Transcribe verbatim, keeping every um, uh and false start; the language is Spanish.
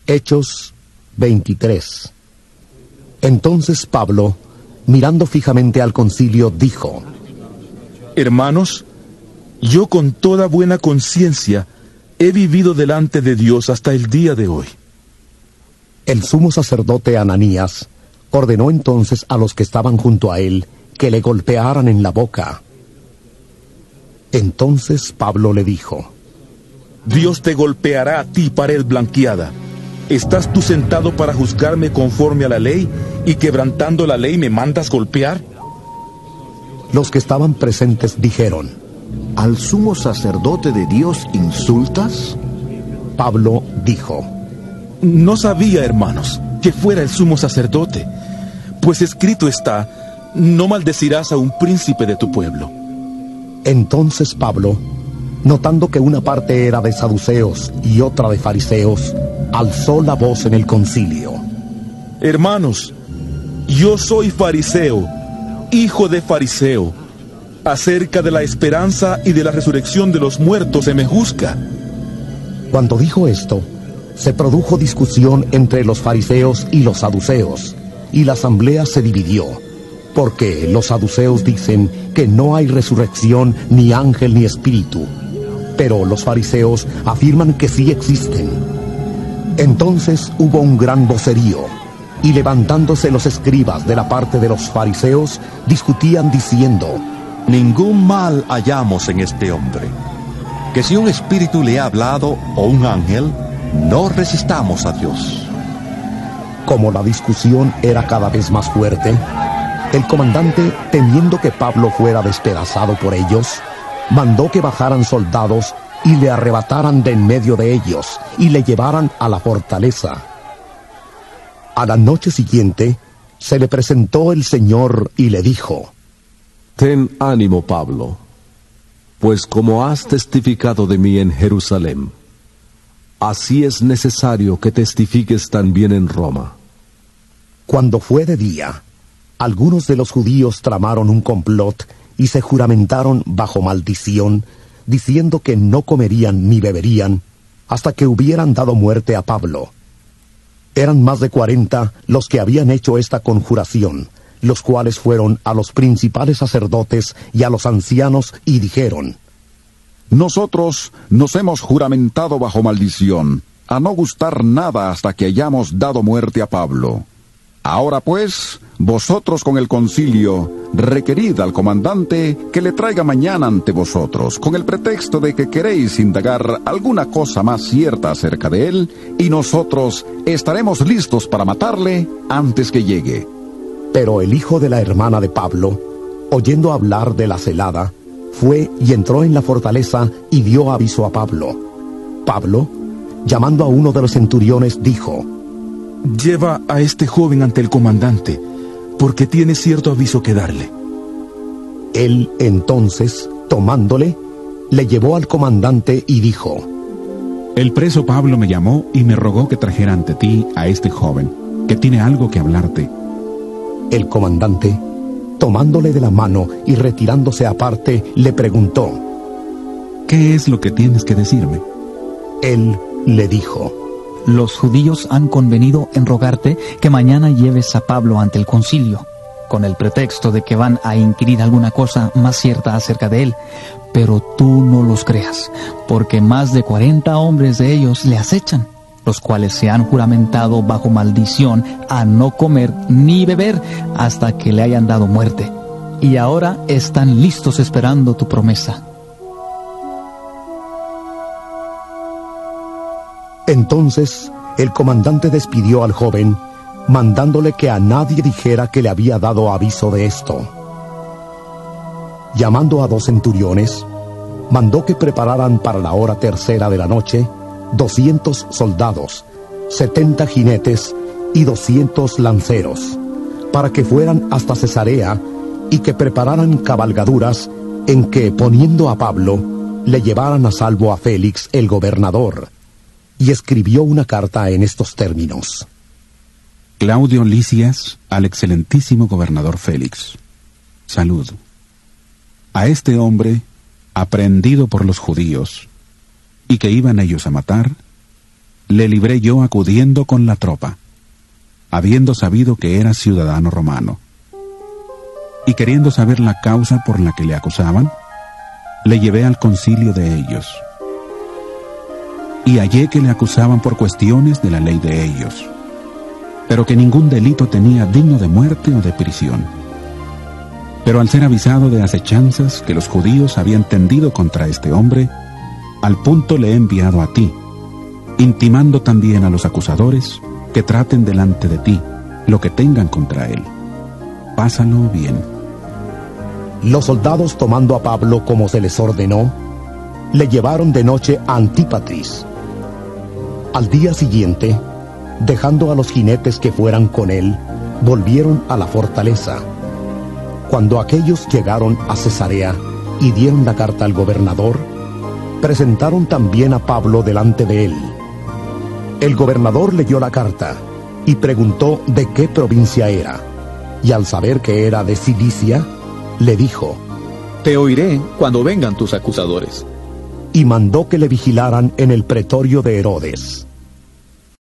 Hechos veintitrés. Entonces Pablo, mirando fijamente al concilio, dijo: Hermanos, yo con toda buena conciencia he vivido delante de Dios hasta el día de hoy. El sumo sacerdote Ananías ordenó entonces a los que estaban junto a él que le golpearan en la boca. Entonces Pablo le dijo: Dios te golpeará a ti, pared blanqueada. ¿Estás tú sentado para juzgarme conforme a la ley, y quebrantando la ley me mandas golpear? Los que estaban presentes dijeron: ¿Al sumo sacerdote de Dios insultas? Pablo dijo: No sabía, hermanos, que fuera el sumo sacerdote, pues escrito está: no maldecirás a un príncipe de tu pueblo. Entonces Pablo, notando que una parte era de saduceos y otra de fariseos, alzó la voz en el concilio: Hermanos, yo soy fariseo, hijo de fariseo. Acerca de la esperanza y de la resurrección de los muertos se me juzga. Cuando dijo esto, se produjo discusión entre los fariseos y los saduceos, y la asamblea se dividió, porque los saduceos dicen que no hay resurrección, ni ángel, ni espíritu, pero los fariseos afirman que sí existen. Entonces hubo un gran vocerío, y levantándose los escribas de la parte de los fariseos, discutían diciendo: Ningún mal hallamos en este hombre. Que si un espíritu le ha hablado o un ángel, no resistamos a Dios. Como la discusión era cada vez más fuerte, el comandante, temiendo que Pablo fuera despedazado por ellos, mandó que bajaran soldados y le arrebataran de en medio de ellos y le llevaran a la fortaleza. A la noche siguiente se le presentó el Señor y le dijo: Ten ánimo, Pablo, pues como has testificado de mí en Jerusalén, así es necesario que testifiques también en Roma. Cuando fue de día, algunos de los judíos tramaron un complot y se juramentaron bajo maldición, diciendo que no comerían ni beberían hasta que hubieran dado muerte a Pablo. Eran más de cuarenta los que habían hecho esta conjuración, los cuales fueron a los principales sacerdotes y a los ancianos y dijeron: Nosotros nos hemos juramentado bajo maldición, a no gustar nada hasta que hayamos dado muerte a Pablo. Ahora pues, vosotros con el concilio, requerid al comandante que le traiga mañana ante vosotros, con el pretexto de que queréis indagar alguna cosa más cierta acerca de él, y nosotros estaremos listos para matarle antes que llegue. Pero el hijo de la hermana de Pablo, oyendo hablar de la celada, fue y entró en la fortaleza y dio aviso a Pablo. Pablo, llamando a uno de los centuriones, dijo: Lleva a este joven ante el comandante, porque tiene cierto aviso que darle. Él entonces, tomándole, le llevó al comandante y dijo: El preso Pablo me llamó y me rogó que trajera ante ti a este joven, que tiene algo que hablarte. El comandante, tomándole de la mano y retirándose aparte, le preguntó: ¿Qué es lo que tienes que decirme? Él le dijo: Los judíos han convenido en rogarte que mañana lleves a Pablo ante el concilio, con el pretexto de que van a inquirir alguna cosa más cierta acerca de él, pero tú no los creas, porque más de cuarenta hombres de ellos le acechan, los cuales se han juramentado bajo maldición a no comer ni beber hasta que le hayan dado muerte, y ahora están listos esperando tu promesa. Entonces el comandante despidió al joven, mandándole que a nadie dijera que le había dado aviso de esto. Llamando a dos centuriones, mandó que prepararan para la hora tercera de la noche doscientos soldados, setenta jinetes y doscientos lanceros, para que fueran hasta Cesarea y que prepararan cabalgaduras en que, poniendo a Pablo, le llevaran a salvo a Félix el gobernador. Y escribió una carta en estos términos: Claudio Lisias al excelentísimo gobernador Félix. Salud. A este hombre, aprehendido por los judíos, y que iban ellos a matar, le libré yo acudiendo con la tropa, habiendo sabido que era ciudadano romano. Y queriendo saber la causa por la que le acusaban, le llevé al concilio de ellos. Y hallé que le acusaban por cuestiones de la ley de ellos, pero que ningún delito tenía digno de muerte o de prisión. Pero al ser avisado de acechanzas que los judíos habían tendido contra este hombre, al punto le he enviado a ti, intimando también a los acusadores que traten delante de ti lo que tengan contra él. Pásalo bien. Los soldados, tomando a Pablo como se les ordenó, le llevaron de noche a Antípatris. Al día siguiente, dejando a los jinetes que fueran con él, volvieron a la fortaleza. Cuando aquellos llegaron a Cesarea y dieron la carta al gobernador, presentaron también a Pablo delante de él. El gobernador leyó la carta y preguntó de qué provincia era, y al saber que era de Cilicia, le dijo: Te oiré cuando vengan tus acusadores. Y mandó que le vigilaran en el pretorio de Herodes.